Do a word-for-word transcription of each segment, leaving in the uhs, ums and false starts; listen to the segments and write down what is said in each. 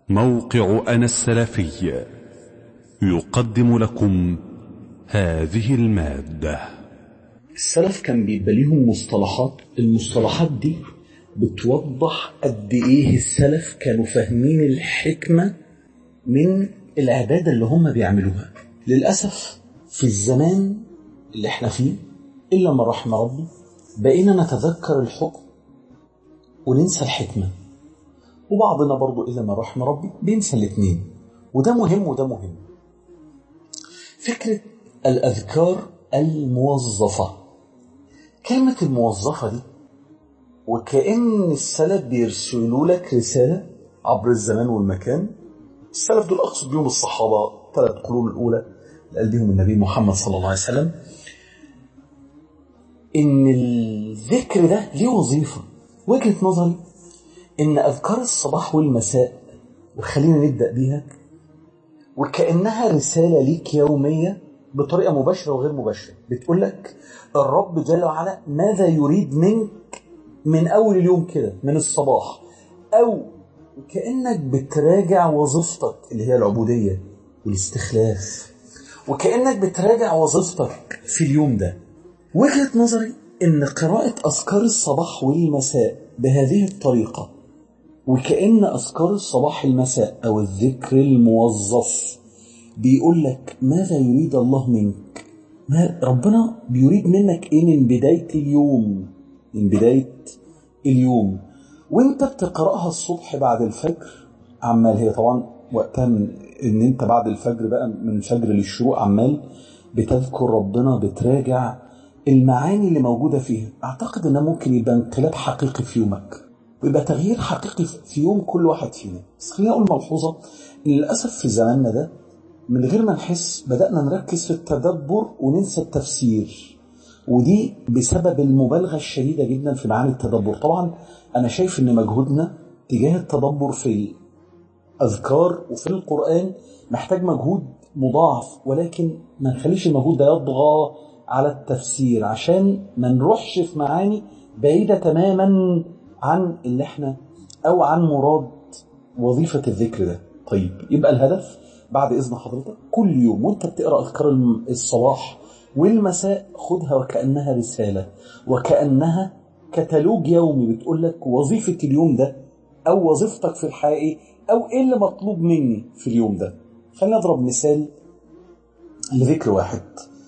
موقع أنا السلفي يقدم لكم هذه المادة. السلف كان بيبقى ليهم مصطلحات، المصطلحات دي بتوضح قد ايه السلف كانوا فاهمين الحكمة من العبادة اللي هم بيعملوها. للأسف في الزمان اللي احنا فيه إلا ما رحم ربي بقينا نتذكر الحكم وننسى الحكمة، وبعضنا برضو إلا ما رحم ربي بينسى الاثنين، وده مهم وده مهم. فكرة الأذكار الموظفة، كلمة الموظفة دي وكأن السلف بيرسلوا لك رسالة عبر الزمان والمكان. السلف دول أقصد بهم الصحابة، ثلاث قرون الأولى اللي قال بهم النبي محمد صلى الله عليه وسلم، إن الذكر ده ليه وظيفة. وجهة نظري إن أذكار الصباح والمساء، وخلينا نبدأ بيها، وكأنها رسالة ليك يومية بطريقة مباشرة وغير مباشرة، بتقول لك الرب جل وعلا ماذا يريد منك من أول اليوم كده من الصباح، أو كأنك بتراجع وظيفتك اللي هي العبودية والاستخلاف، وكأنك بتراجع وظيفتك في اليوم ده. وجهة نظري إن قراءة أذكار الصباح والمساء بهذه الطريقة، وكأن أذكار الصباح المساء أو الذكر الموظف بيقول لك ماذا يريد الله منك، ما ربنا بيريد منك إيه من بداية اليوم، من بداية اليوم وانت بتقرأها الصبح بعد الفجر. عمال هي طبعا وقتها ان انت بعد الفجر بقى من الفجر للشروق عمال بتذكر ربنا، بتراجع المعاني اللي موجودة فيها. اعتقد انها ممكن يبقى انقلاب حقيقي في يومك، ويبقى تغيير حقيقي في يوم كل واحد فينا. بس خليني اقول ملحوظة، ان للأسف في زماننا ده من غير ما نحس بدأنا نركز في التدبر وننسى التفسير، ودي بسبب المبالغة الشديدة جدا في معاني التدبر. طبعا أنا شايف أن مجهودنا تجاه التدبر في الأذكار وفي القرآن محتاج مجهود مضاعف، ولكن ما نخليش المجهود ده يطغى على التفسير عشان ما نروحش في معاني بعيدة تماما عن اللي احنا أو عن مراد وظيفة الذكر ده. طيب، يبقى الهدف بعد إذن حضرتك كل يوم وانت بتقرأ أذكار الصباح والمساء خدها وكأنها رسالة، وكأنها كتالوج يومي بتقول لك وظيفة اليوم ده أو وظيفتك في الحياة أو إيه اللي مطلوب مني في اليوم ده. خلينا نضرب مثال لذكر واحد.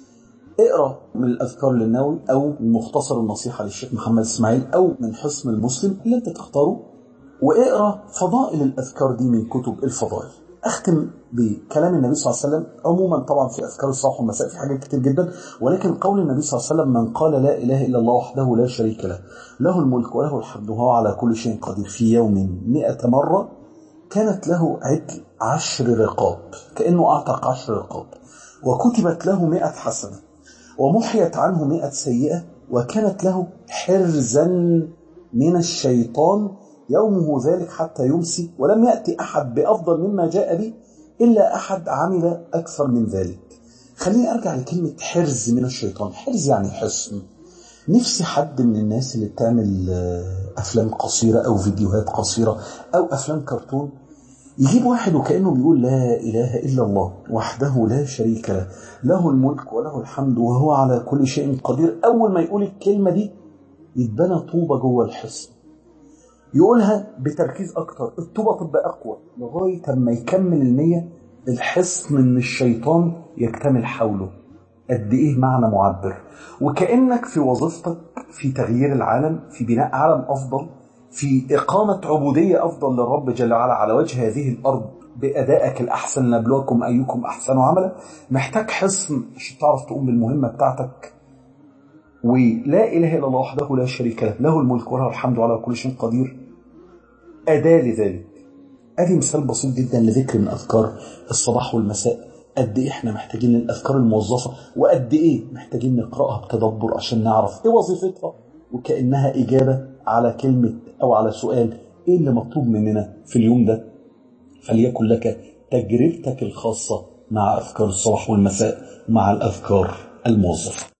اقرأ من الأذكار للنووي أو من مختصر النصيحة للشيخ محمد إسماعيل أو من حصن المسلم اللي انت تختاره، واقرأ فضائل الأذكار دي من كتب الفضائل. أختم بكلام النبي صلى الله عليه وسلم. عموما طبعا في أذكار الصباح والمساء في حاجات كتير جدا، ولكن قول النبي صلى الله عليه وسلم من قال لا إله إلا الله وحده لا شريك له له الملك وله الحمد وهو على كل شيء قدير في يوم مئة مرة كانت له عدل عشر رقاب، كأنه أعتق عشر رقاب، وكتبت له مئة حسنة، ومحيت عنه مئة سيئة، وكانت له حرزا من الشيطان يومه ذلك حتى يمسي، ولم يأتي أحد بأفضل مما جاء به إلا أحد عمل أكثر من ذلك. خليني أرجع لكلمة حرز من الشيطان. حرز يعني حصن. نفسي حد من الناس اللي بتعمل أفلام قصيرة أو فيديوهات قصيرة أو أفلام كرتون يجيب واحد وكأنه بيقول لا إله إلا الله وحده لا شريك له له الملك وله الحمد وهو على كل شيء قدير. أول ما يقول الكلمة دي يتبنى طوبة جوه الحصن، يقولها بتركيز أكتر، الطوبة تبقى أقوى لغاية ما يكمل المية، الحصن من الشيطان يكتمل حوله. قد إيه معنى معبر. وكأنك في وظيفتك في تغيير العالم، في بناء عالم أفضل، في إقامة عبودية أفضل للرب جل وعلا على وجه هذه الأرض بأدائك الأحسن لنبلوكم أيكم أحسن عملا. محتاج حصن عشان تعرف تقوم بالمهمة بتاعتك. ولا إله إلا الله وحده لا شريك له له الملك وله الحمد على كل شيء قدير أداة لذلك. أدي مثال بسيط جدا لذكر من أذكار الصباح والمساء. قد إيه إحنا محتاجين الأذكار الموظفة، وقد إيه محتاجين نقرأها بتدبر عشان نعرف إيه وظيفتها، وكأنها إجابة على كلمة أو على سؤال إيه اللي مطلوب مننا في اليوم ده. فليكن لك تجربتك الخاصة مع أذكار الصباح والمساء مع الأذكار الموظفة.